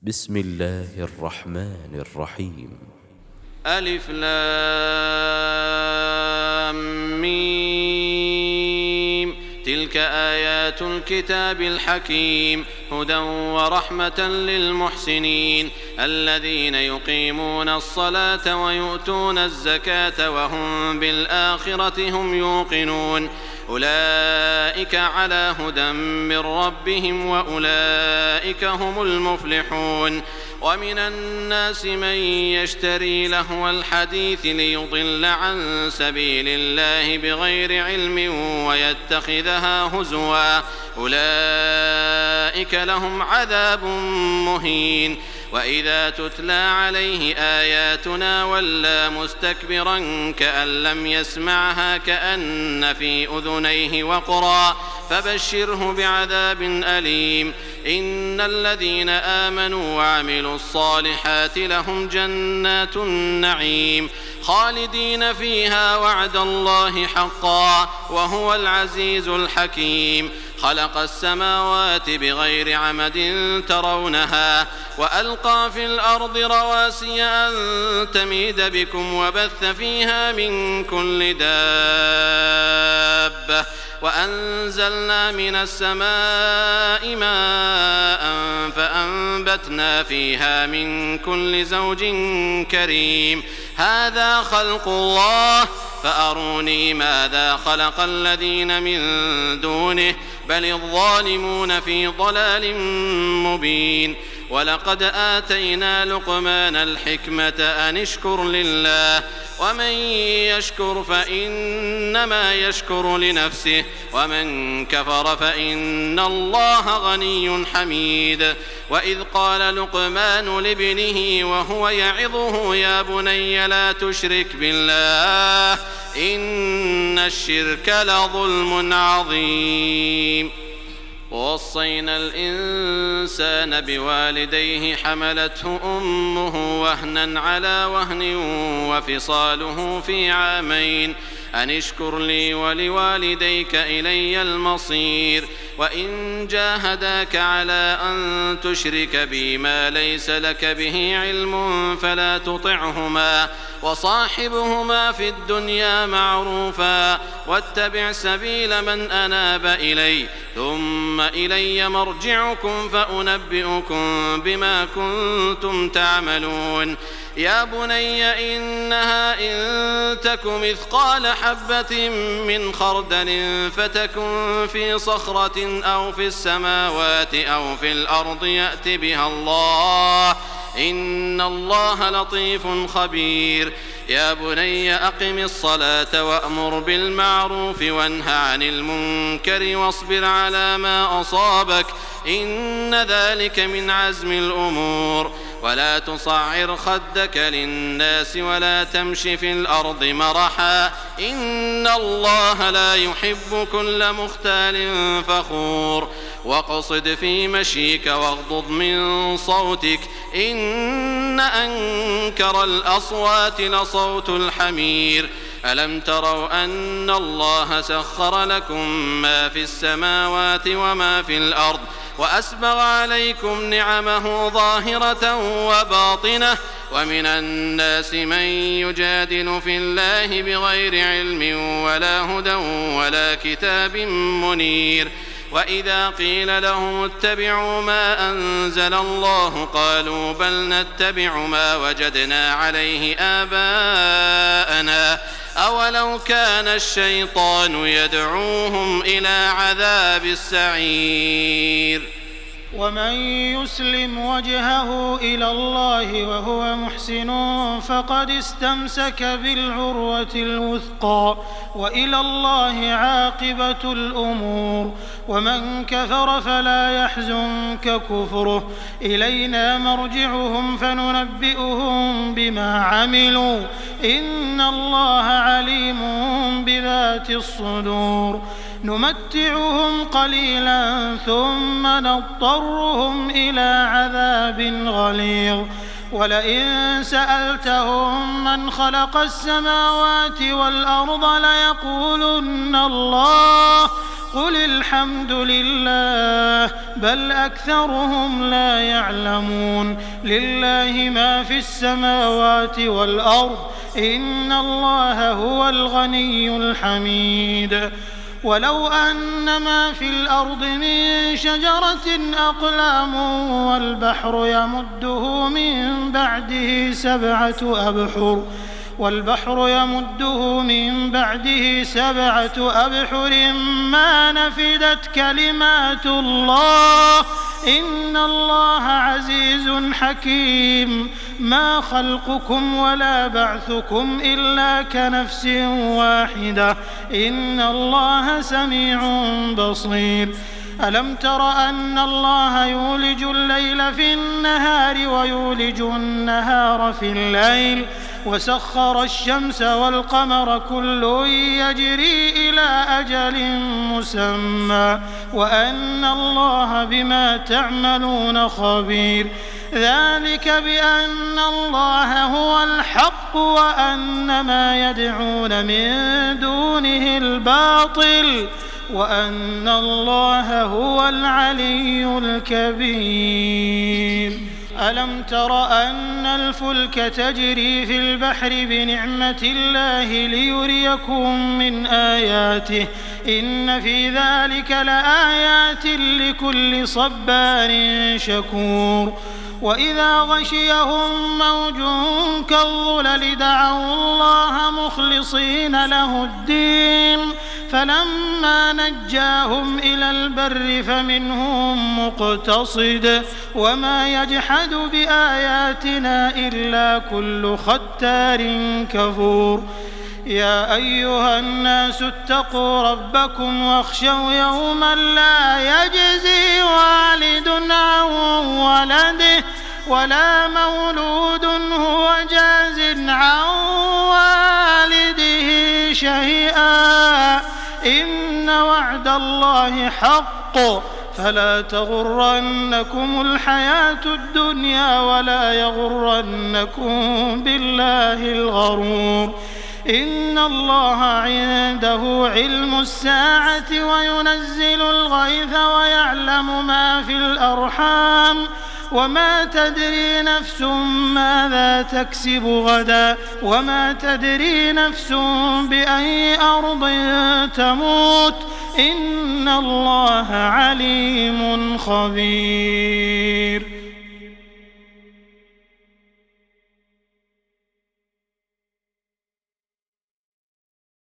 بسم الله الرحمن الرحيم. ألف لام ميم. تلك آيات الكتاب الحكيم هدى ورحمة للمحسنين الذين يقيمون الصلاة ويؤتون الزكاة وهم بالآخرة هم يوقنون أولئك على هدى من ربهم وأولئك هم المفلحون. ومن الناس من يشتري لهو الحديث ليضل عن سبيل الله بغير علم ويتخذها هزوا أولئك لهم عذاب مهين. وإذا تتلى عليه آياتنا ولى مستكبرا كأن لم يسمعها كأن في أذنيه وقرا فبشره بعذاب أليم. إن الذين آمنوا وعملوا الصالحات لهم جنات النعيم خالدين فيها وعد الله حقا وهو العزيز الحكيم. خلق السماوات بغير عمد ترونها وألقى في الأرض رواسي أن تميد بكم وبث فيها من كل دابة وأنزلنا من السماء ماء فأنبتنا فيها من كل زوج كريم. هذا خلق الله فأروني ماذا خلق الذين من دونه بل الظالمون في ضلال مبين. ولقد آتينا لقمان الحكمة أن اشكر لله ومن يشكر فإنما يشكر لنفسه ومن كفر فإن الله غني حميد. وإذ قال لقمان لابنه وهو يعظه يا بني لا تشرك بالله إن الشرك لظلم عظيم. ووصينا الإنسان بوالديه حملته أمه وهنا على وهن وفصاله في عامين أن اشكر لي ولوالديك إلي المصير. وإن جاهداك على أن تشرك بي ما ليس لك به علم فلا تطعهما وصاحبهما في الدنيا معروفا واتبع سبيل من أناب إلي ثم إلي مرجعكم فأنبئكم بما كنتم تعملون. يا بني إنها إن تك مثقال حبة من خردل فتكن في صخرة أو في السماوات أو في الأرض يأت بها الله إن الله لطيف خبير. يا بني أقم الصلاة وأمر بالمعروف وانه عن المنكر واصبر على ما أصابك إن ذلك من عزم الأمور. ولا تصعر خدك للناس ولا تمش في الأرض مرحا إن الله لا يحب كل مختال فخور. واقصد في مشيك واغضض من صوتك إن أنكر الأصوات لصوت الحمير. ألم تروا أن الله سخر لكم ما في السماوات وما في الأرض وأسبغ عليكم نعمه ظاهرة وباطنة ومن الناس من يجادل في الله بغير علم ولا هدى ولا كتاب منير. وإذا قيل لهم اتبعوا ما أنزل الله قالوا بل نتبع ما وجدنا عليه آباءنا أولو كان الشيطان يدعوهم إلى عذاب السعير. ومن يسلم وجهه إلى الله وهو محسن فقد استمسك بالعروة الوثقى وإلى الله عاقبة الأمور. ومن كفر فلا يحزنك كفره إلينا مرجعهم فننبئهم بما عملوا إن الله عليم بذات الصدور. نمتعهم قليلا ثم نضطرهم إلى عذاب غليظ. ولئن سألتهم من خلق السماوات والأرض ليقولن الله قل الحمد لله بل أكثرهم لا يعلمون لله ما في السماوات والأرض إن الله هو الغني الحميد ولو أن ما في الأرض من شجرة أقلام والبحر يمده من بعده سبعة أبحر ما نفدت كلمات الله إن الله عزيز حكيم ما خلقكم ولا بعثكم إلا كنفس واحدة إن الله سميع بصير ألم تر أن الله يولج الليل في النهار ويولج النهار في الليل وسخر الشمس والقمر كل يجري إلى أجل مسمى وأن الله بما تعملون خبير ذلك بأن الله هو الحق وأن ما يدعون من دونه الباطل وأن الله هو العلي الكبير ألم تر أن الفلك تجري في البحر بنعمة الله ليريكم من آياته إن في ذلك لآيات لكل صبار شكور وإذا غشيهم موج كالظلل دعوا الله مخلصين له الدين فلما نجاهم إلى البر فمنهم مقتصد وما يجحد بآياتنا إلا كل ختار كفور يا أيها الناس اتقوا ربكم واخشوا يوما لا يجزي والد عن ولده ولا مولود هو جاز عن والده شيئا إن وعد الله حق فلا تغرنكم الحياة الدنيا ولا يغرنكم بالله الغرور إن الله عنده علم الساعة وينزل الغيث ويعلم ما في الأرحام وما تدري نفس ماذا تكسب غدا وما تدري نفس بأي أرض تموت إن الله عليم خبير